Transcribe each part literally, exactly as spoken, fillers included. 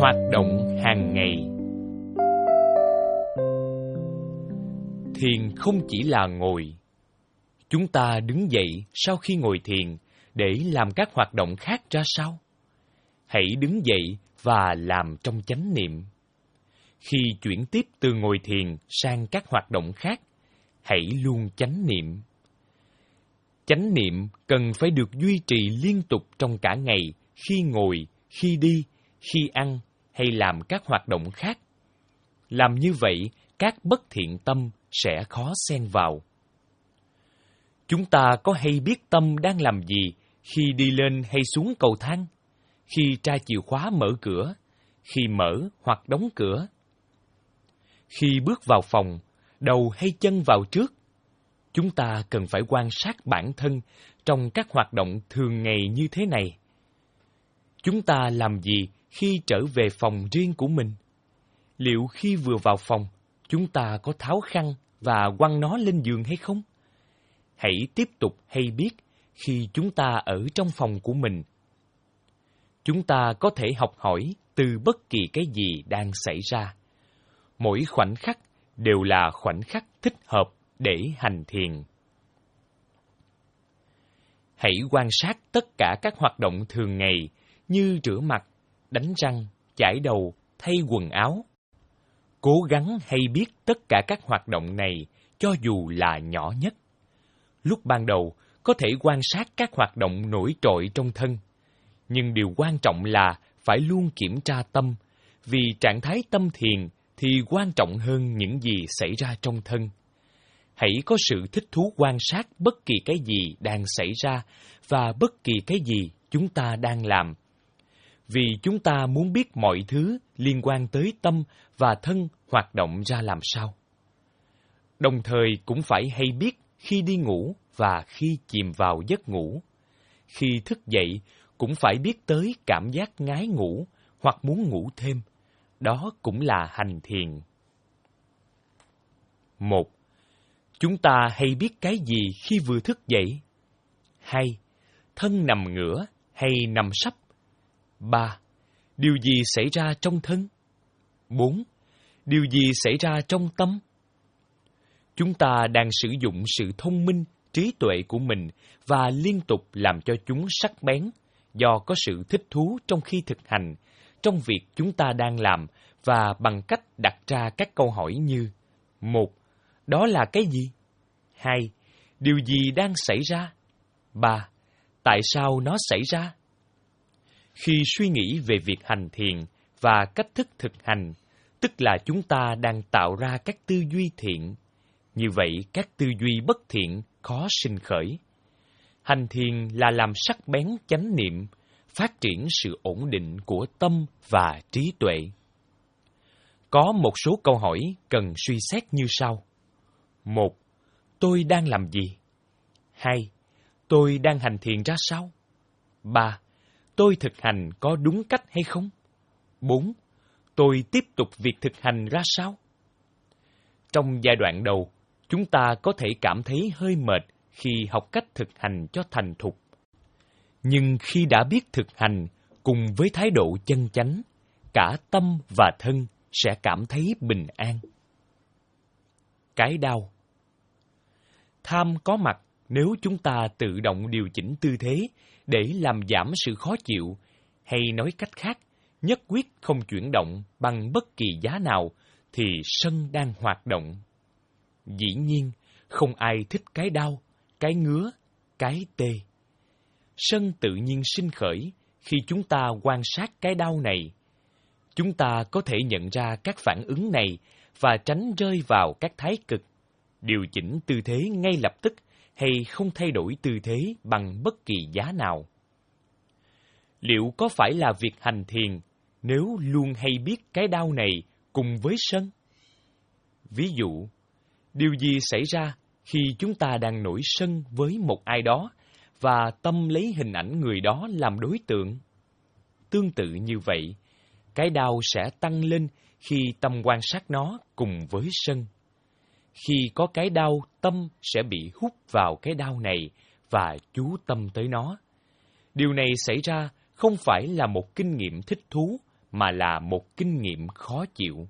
Hoạt động hàng ngày. Thiền không chỉ là ngồi. Chúng ta đứng dậy sau khi ngồi thiền để làm các hoạt động khác ra sao? Hãy đứng dậy và làm trong chánh niệm. Khi chuyển tiếp từ ngồi thiền sang các hoạt động khác, hãy luôn chánh niệm. Chánh niệm cần phải được duy trì liên tục trong cả ngày, khi ngồi, khi đi, khi ăn hay làm các hoạt động khác. Làm như vậy, các bất thiện tâm sẽ khó xen vào. Chúng ta có hay biết tâm đang làm gì khi đi lên hay xuống cầu thang, khi tra chìa khóa mở cửa, khi mở hoặc đóng cửa? Khi bước vào phòng, đầu hay chân vào trước? Chúng ta cần phải quan sát bản thân trong các hoạt động thường ngày như thế này. Chúng ta làm gì khi trở về phòng riêng của mình? Liệu khi vừa vào phòng, chúng ta có tháo khăn và quăng nó lên giường hay không? Hãy tiếp tục hay biết khi chúng ta ở trong phòng của mình. Chúng ta có thể học hỏi từ bất kỳ cái gì đang xảy ra. Mỗi khoảnh khắc đều là khoảnh khắc thích hợp để hành thiền. Hãy quan sát tất cả các hoạt động thường ngày như rửa mặt, đánh răng, chải đầu, thay quần áo. Cố gắng hay biết tất cả các hoạt động này cho dù là nhỏ nhất. Lúc ban đầu, có thể quan sát các hoạt động nổi trội trong thân. Nhưng điều quan trọng là phải luôn kiểm tra tâm, vì trạng thái tâm thiền thì quan trọng hơn những gì xảy ra trong thân. Hãy có sự thích thú quan sát bất kỳ cái gì đang xảy ra và bất kỳ cái gì chúng ta đang làm. Vì chúng ta muốn biết mọi thứ liên quan tới tâm và thân hoạt động ra làm sao. Đồng thời cũng phải hay biết khi đi ngủ và khi chìm vào giấc ngủ. Khi thức dậy cũng phải biết tới cảm giác ngái ngủ hoặc muốn ngủ thêm. Đó cũng là hành thiền. Một. Chúng ta hay biết cái gì khi vừa thức dậy? Hai. Thân nằm ngửa hay nằm sấp? Ba. Điều gì xảy ra trong thân? Bốn. Điều gì xảy ra trong tâm? Chúng ta đang sử dụng sự thông minh, trí tuệ của mình và liên tục làm cho chúng sắc bén do có sự thích thú trong khi thực hành, trong việc chúng ta đang làm và bằng cách đặt ra các câu hỏi như: một. Đó là cái gì? Hai. Điều gì đang xảy ra? Ba. Tại sao nó xảy ra? Khi suy nghĩ về việc hành thiền và cách thức thực hành, tức là chúng ta đang tạo ra các tư duy thiện. Như vậy, các tư duy bất thiện khó sinh khởi. Hành thiền là làm sắc bén chánh niệm, phát triển sự ổn định của tâm và trí tuệ. Có một số câu hỏi cần suy xét như sau. Một. Tôi đang làm gì? Hai. Tôi đang hành thiền ra sao? Ba. Tôi thực hành có đúng cách hay không? Bốn. Tôi tiếp tục việc thực hành ra sao? Trong giai đoạn đầu, chúng ta có thể cảm thấy hơi mệt khi học cách thực hành cho thành thục. Nhưng khi đã biết thực hành cùng với thái độ chân chánh, cả tâm và thân sẽ cảm thấy bình an. Cái đau. Tham có mặt nếu chúng ta tự động điều chỉnh tư thế để làm giảm sự khó chịu, hay nói cách khác, nhất quyết không chuyển động bằng bất kỳ giá nào, thì sân đang hoạt động. Dĩ nhiên, không ai thích cái đau, cái ngứa, cái tê. Sân tự nhiên sinh khởi khi chúng ta quan sát cái đau này. Chúng ta có thể nhận ra các phản ứng này và tránh rơi vào các thái cực, điều chỉnh tư thế ngay lập tức hay không thay đổi tư thế bằng bất kỳ giá nào. Liệu có phải là việc hành thiền nếu luôn hay biết cái đau này cùng với sân? Ví dụ, điều gì xảy ra khi chúng ta đang nổi sân với một ai đó và tâm lấy hình ảnh người đó làm đối tượng? Tương tự như vậy, cái đau sẽ tăng lên khi tâm quan sát nó cùng với sân. Khi có cái đau, tâm sẽ bị hút vào cái đau này và chú tâm tới nó. Điều này xảy ra không phải là một kinh nghiệm thích thú, mà là một kinh nghiệm khó chịu.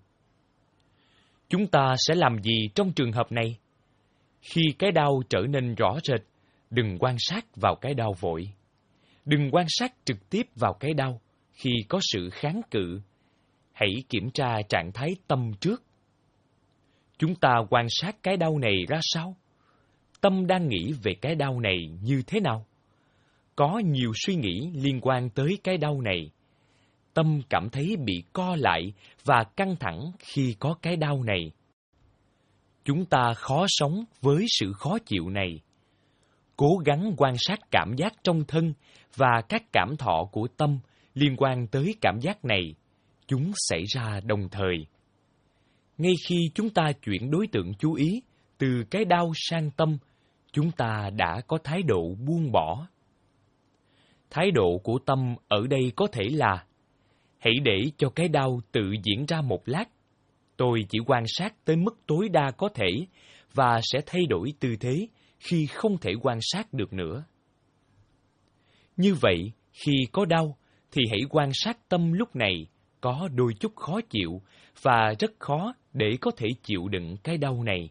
Chúng ta sẽ làm gì trong trường hợp này? Khi cái đau trở nên rõ rệt, đừng quan sát vào cái đau vội. Đừng quan sát trực tiếp vào cái đau khi có sự kháng cự. Hãy kiểm tra trạng thái tâm trước. Chúng ta quan sát cái đau này ra sao? Tâm đang nghĩ về cái đau này như thế nào? Có nhiều suy nghĩ liên quan tới cái đau này. Tâm cảm thấy bị co lại và căng thẳng khi có cái đau này. Chúng ta khó sống với sự khó chịu này. Cố gắng quan sát cảm giác trong thân và các cảm thọ của tâm liên quan tới cảm giác này. Chúng xảy ra đồng thời. Ngay khi chúng ta chuyển đối tượng chú ý từ cái đau sang tâm, chúng ta đã có thái độ buông bỏ. Thái độ của tâm ở đây có thể là: hãy để cho cái đau tự diễn ra một lát. Tôi chỉ quan sát tới mức tối đa có thể và sẽ thay đổi tư thế khi không thể quan sát được nữa. Như vậy, khi có đau, thì hãy quan sát tâm lúc này có đôi chút khó chịu và rất khó để có thể chịu đựng cái đau này.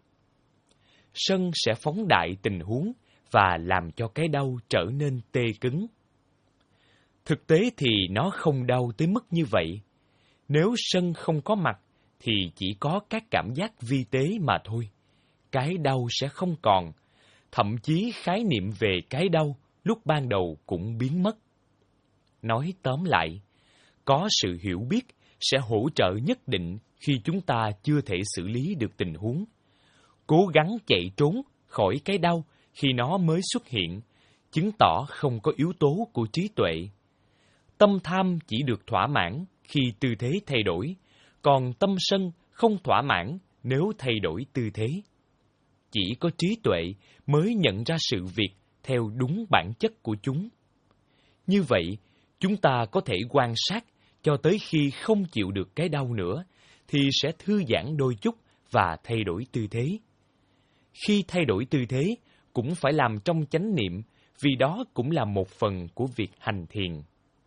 Sân sẽ phóng đại tình huống và làm cho cái đau trở nên tê cứng. Thực tế thì nó không đau tới mức như vậy. Nếu sân không có mặt, thì chỉ có các cảm giác vi tế mà thôi. Cái đau sẽ không còn. Thậm chí khái niệm về cái đau lúc ban đầu cũng biến mất. Nói tóm lại, có sự hiểu biết sẽ hỗ trợ nhất định khi chúng ta chưa thể xử lý được tình huống. Cố gắng chạy trốn khỏi cái đau khi nó mới xuất hiện, chứng tỏ không có yếu tố của trí tuệ. Tâm tham chỉ được thỏa mãn khi tư thế thay đổi, còn tâm sân không thỏa mãn nếu thay đổi tư thế. Chỉ có trí tuệ mới nhận ra sự việc theo đúng bản chất của chúng. Như vậy, chúng ta có thể quan sát cho tới khi không chịu được cái đau nữa, thì sẽ thư giãn đôi chút và thay đổi tư thế. Khi thay đổi tư thế, cũng phải làm trong chánh niệm, vì đó cũng là một phần của việc hành thiền.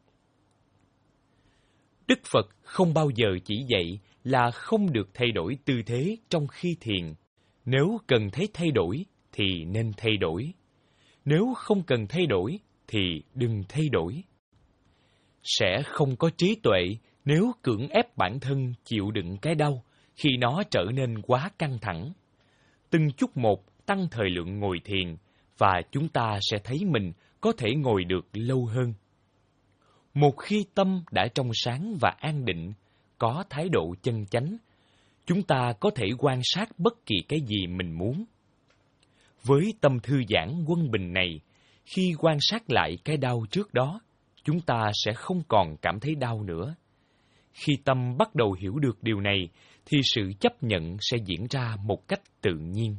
Đức Phật không bao giờ chỉ dạy là không được thay đổi tư thế trong khi thiền. Nếu cần thấy thay đổi, thì nên thay đổi. Nếu không cần thay đổi, thì đừng thay đổi. Sẽ không có trí tuệ nếu cưỡng ép bản thân chịu đựng cái đau khi nó trở nên quá căng thẳng. Từng chút một tăng thời lượng ngồi thiền, và chúng ta sẽ thấy mình có thể ngồi được lâu hơn. Một khi tâm đã trong sáng và an định, có thái độ chân chánh, chúng ta có thể quan sát bất kỳ cái gì mình muốn. Với tâm thư giãn quân bình này, khi quan sát lại cái đau trước đó, chúng ta sẽ không còn cảm thấy đau nữa. Khi tâm bắt đầu hiểu được điều này, thì sự chấp nhận sẽ diễn ra một cách tự nhiên.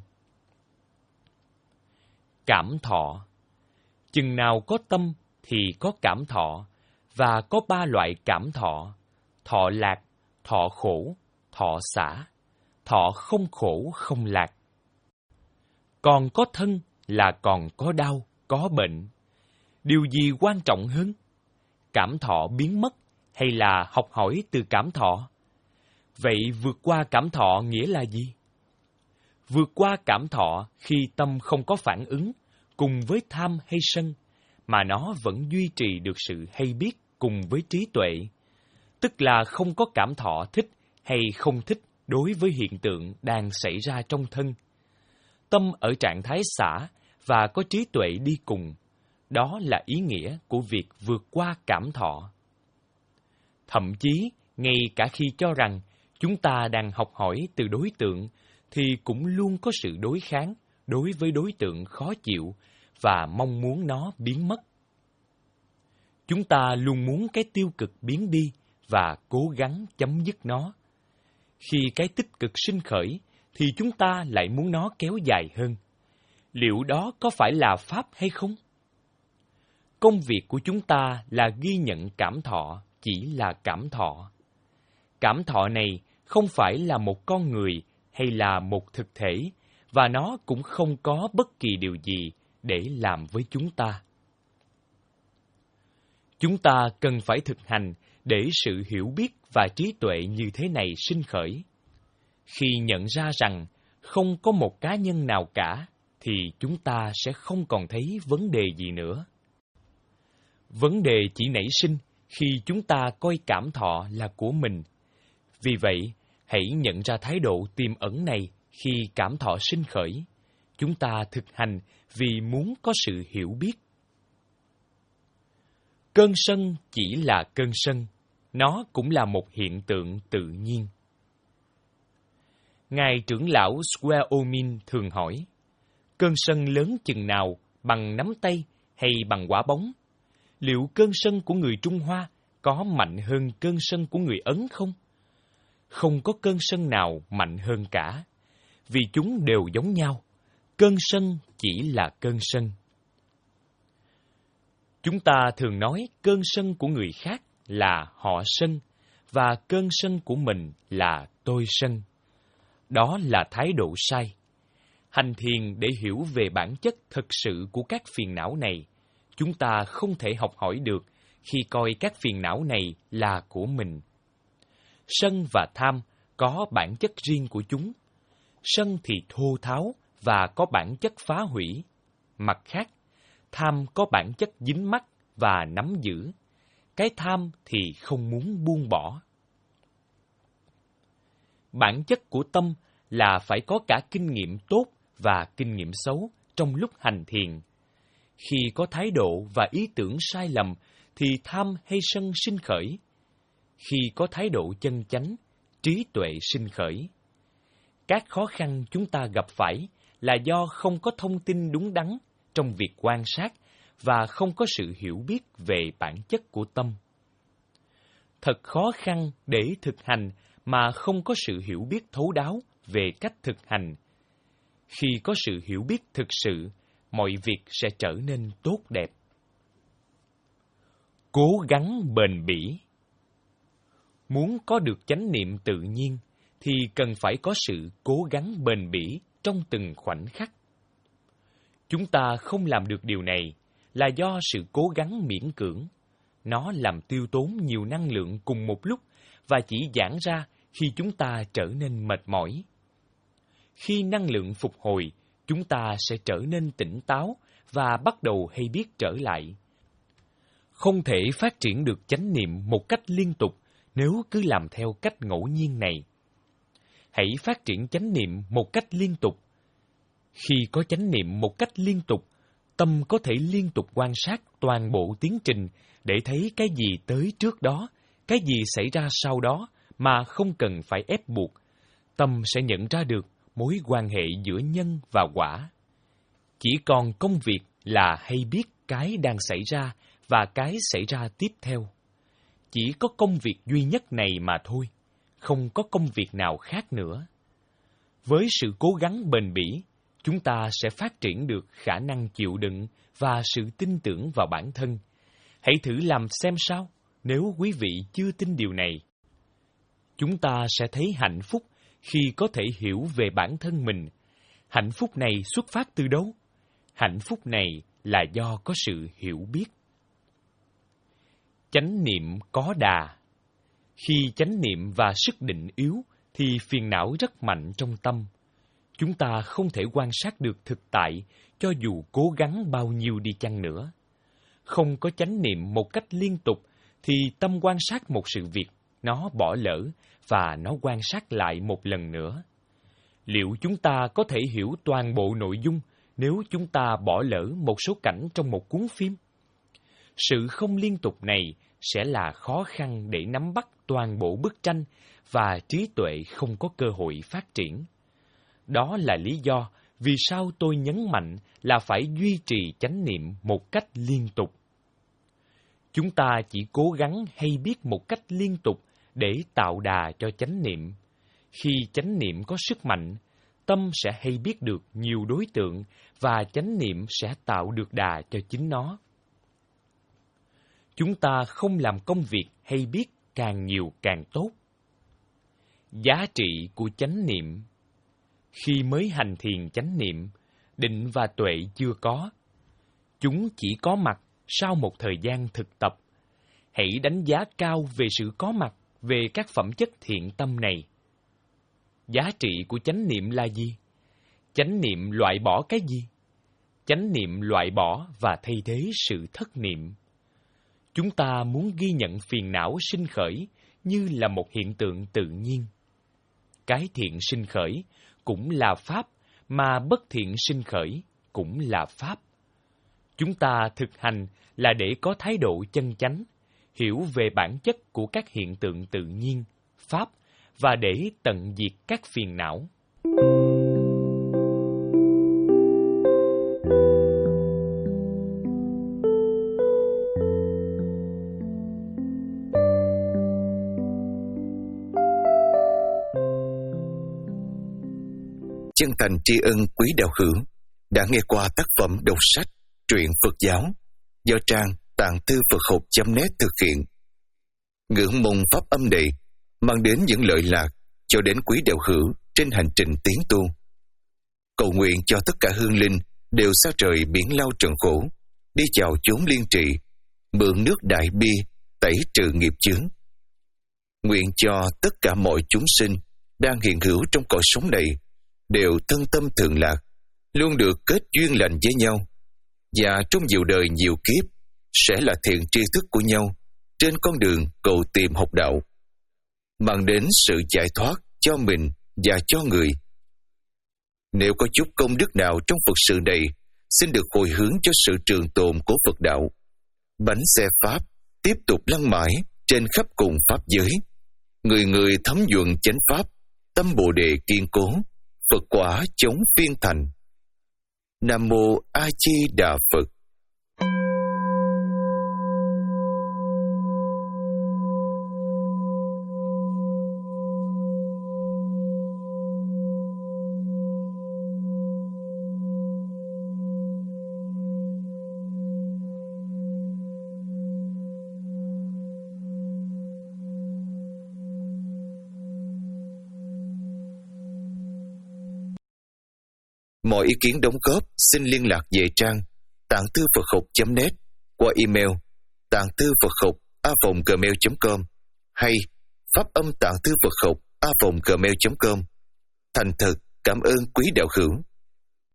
Cảm thọ. Chừng nào có tâm thì có cảm thọ, và có ba loại cảm thọ: thọ lạc, thọ khổ, thọ xả. Thọ không khổ không lạc. Còn có thân là còn có đau, có bệnh. Điều gì quan trọng hơn? Cảm thọ biến mất hay là học hỏi từ cảm thọ? Vậy vượt qua cảm thọ nghĩa là gì? Vượt qua cảm thọ khi tâm không có phản ứng cùng với tham hay sân, mà nó vẫn duy trì được sự hay biết cùng với trí tuệ, tức là không có cảm thọ thích hay không thích đối với hiện tượng đang xảy ra trong thân. Tâm ở trạng thái xả và có trí tuệ đi cùng. Đó là ý nghĩa của việc vượt qua cảm thọ. Thậm chí, ngay cả khi cho rằng chúng ta đang học hỏi từ đối tượng, thì cũng luôn có sự đối kháng đối với đối tượng khó chịu và mong muốn nó biến mất. Chúng ta luôn muốn cái tiêu cực biến đi và cố gắng chấm dứt nó. Khi cái tích cực sinh khởi, thì chúng ta lại muốn nó kéo dài hơn. Liệu đó có phải là pháp hay không? Công việc của chúng ta là ghi nhận cảm thọ, chỉ là cảm thọ. Cảm thọ này không phải là một con người hay là một thực thể, và nó cũng không có bất kỳ điều gì để làm với chúng ta. Chúng ta cần phải thực hành để sự hiểu biết và trí tuệ như thế này sinh khởi. Khi nhận ra rằng không có một cá nhân nào cả, thì chúng ta sẽ không còn thấy vấn đề gì nữa. Vấn đề chỉ nảy sinh khi chúng ta coi cảm thọ là của mình. Vì vậy, hãy nhận ra thái độ tiềm ẩn này khi cảm thọ sinh khởi. Chúng ta thực hành vì muốn có sự hiểu biết. Cơn sân chỉ là cơn sân, nó cũng là một hiện tượng tự nhiên. Ngài trưởng lão Squareomin thường hỏi, cơn sân lớn chừng nào, bằng nắm tay hay bằng quả bóng? Liệu cơn sân của người Trung Hoa có mạnh hơn cơn sân của người Ấn không? Không có cơn sân nào mạnh hơn cả, vì chúng đều giống nhau. Cơn sân chỉ là cơn sân. Chúng ta thường nói cơn sân của người khác là họ sân, và cơn sân của mình là tôi sân. Đó là thái độ sai. Hành thiền để hiểu về bản chất thực sự của các phiền não này, chúng ta không thể học hỏi được khi coi các phiền não này là của mình. Sân và tham có bản chất riêng của chúng. Sân thì thô tháo và có bản chất phá hủy. Mặt khác, tham có bản chất dính mắc và nắm giữ. Cái tham thì không muốn buông bỏ. Bản chất của tâm là phải có cả kinh nghiệm tốt và kinh nghiệm xấu trong lúc hành thiền. Khi có thái độ và ý tưởng sai lầm, thì tham hay sân sinh khởi. Khi có thái độ chân chánh, trí tuệ sinh khởi. Các khó khăn chúng ta gặp phải là do không có thông tin đúng đắn trong việc quan sát và không có sự hiểu biết về bản chất của tâm. Thật khó khăn để thực hành mà không có sự hiểu biết thấu đáo về cách thực hành. Khi có sự hiểu biết thực sự, mọi việc sẽ trở nên tốt đẹp. Cố gắng bền bỉ. Muốn có được chánh niệm tự nhiên, thì cần phải có sự cố gắng bền bỉ trong từng khoảnh khắc. Chúng ta không làm được điều này là do sự cố gắng miễn cưỡng. Nó làm tiêu tốn nhiều năng lượng cùng một lúc và chỉ giãn ra khi chúng ta trở nên mệt mỏi. Khi năng lượng phục hồi, chúng ta sẽ trở nên tỉnh táo và bắt đầu hay biết trở lại. Không thể phát triển được chánh niệm một cách liên tục nếu cứ làm theo cách ngẫu nhiên này. Hãy phát triển chánh niệm một cách liên tục. Khi có chánh niệm một cách liên tục, tâm có thể liên tục quan sát toàn bộ tiến trình để thấy cái gì tới trước đó, cái gì xảy ra sau đó mà không cần phải ép buộc. Tâm sẽ nhận ra được mối quan hệ giữa nhân và quả. Chỉ còn công việc là hay biết cái đang xảy ra và cái xảy ra tiếp theo. Chỉ có công việc duy nhất này mà thôi, không có công việc nào khác nữa. Với sự cố gắng bền bỉ, chúng ta sẽ phát triển được khả năng chịu đựng và sự tin tưởng vào bản thân. Hãy thử làm xem sao, nếu quý vị chưa tin điều này. Chúng ta sẽ thấy hạnh phúc khi có thể hiểu về bản thân mình. Hạnh phúc này xuất phát từ đâu? Hạnh phúc này là do có sự hiểu biết. Chánh niệm có đà. Khi chánh niệm và sức định yếu, thì phiền não rất mạnh trong tâm. Chúng ta không thể quan sát được thực tại, cho dù cố gắng bao nhiêu đi chăng nữa. Không có chánh niệm một cách liên tục, thì tâm quan sát một sự việc, nó bỏ lỡ, và nó quan sát lại một lần nữa. Liệu chúng ta có thể hiểu toàn bộ nội dung nếu chúng ta bỏ lỡ một số cảnh trong một cuốn phim? Sự không liên tục này sẽ là khó khăn để nắm bắt toàn bộ bức tranh và trí tuệ không có cơ hội phát triển. Đó là lý do vì sao tôi nhấn mạnh là phải duy trì chánh niệm một cách liên tục. Chúng ta chỉ cố gắng hay biết một cách liên tục để tạo đà cho chánh niệm. Khi chánh niệm có sức mạnh, tâm sẽ hay biết được nhiều đối tượng và chánh niệm sẽ tạo được đà cho chính nó. Chúng ta không làm công việc hay biết càng nhiều càng tốt. Giá trị của chánh niệm. Khi mới hành thiền chánh niệm, định và tuệ chưa có. Chúng chỉ có mặt sau một thời gian thực tập. hãy đánh giá cao về sự có mặt về các phẩm chất thiện tâm này. Giá trị của chánh niệm là gì? Chánh niệm loại bỏ cái gì? Chánh niệm loại bỏ và thay thế sự thất niệm. Chúng ta muốn ghi nhận phiền não sinh khởi như là một hiện tượng tự nhiên. Cái thiện sinh khởi cũng là pháp, mà bất thiện sinh khởi cũng là pháp. Chúng ta thực hành là để có thái độ chân chánh, hiểu về bản chất của các hiện tượng tự nhiên, pháp, và để tận diệt các phiền não. Chân thành tri ân quý đạo hữu đã nghe qua tác phẩm đọc sách Truyện Phật giáo do trang tạng thư Phật học chấm net thực hiện. Ngưỡng mong pháp âm này mang đến những lợi lạc cho đến quý đạo hữu trên hành trình tiến tu. Cầu nguyện cho tất cả hương linh đều xa trời biển lao trần khổ, đi chào chốn liên trị, mượn nước đại bi tẩy trừ nghiệp chướng. Nguyện cho tất cả mọi chúng sinh đang hiện hữu trong cõi sống này đều thân tâm thường lạc, luôn được kết duyên lành với nhau, và trong nhiều đời nhiều kiếp sẽ là thiện tri thức của nhau trên con đường cầu tìm học đạo, mang đến sự giải thoát cho mình và cho người. Nếu có chút công đức nào trong Phật sự này, xin được hồi hướng cho sự trường tồn của Phật đạo. Bánh xe Pháp tiếp tục lăn mãi trên khắp cùng Pháp giới. Người người thấm nhuần chánh Pháp, tâm Bồ Đề kiên cố, Phật quả chống phiên thành. Nam Mô A Di Đà Phật. Mọi ý kiến đóng góp xin liên lạc về trang tạng thư Phật học chấm net qua email tạng thư Phật học a vòng gmail chấm com hay pháp âm tạng thư Phật học a vòng gmail chấm com. Thành thật cảm ơn quý đạo hữu.